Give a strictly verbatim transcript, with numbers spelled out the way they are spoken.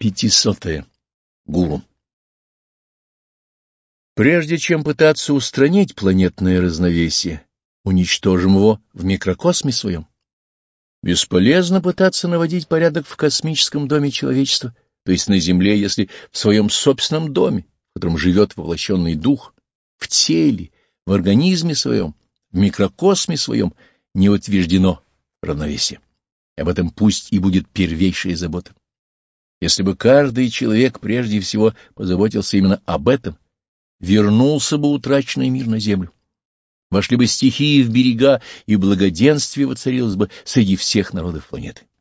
Пятисотое. Гуру. Прежде чем пытаться устранить планетное разновесие, уничтожим его в микрокосме своем. Бесполезно пытаться наводить порядок в космическом доме человечества, то есть на Земле, если в своем собственном доме, в котором живет воплощенный дух, в теле, в организме своем, в микрокосме своем не утверждено равновесие. Об этом пусть и будет первейшая забота. Если бы каждый человек прежде всего позаботился именно об этом, вернулся бы утраченный мир на землю. Вошли бы стихии в берега, и благоденствие воцарилось бы среди всех народов планеты.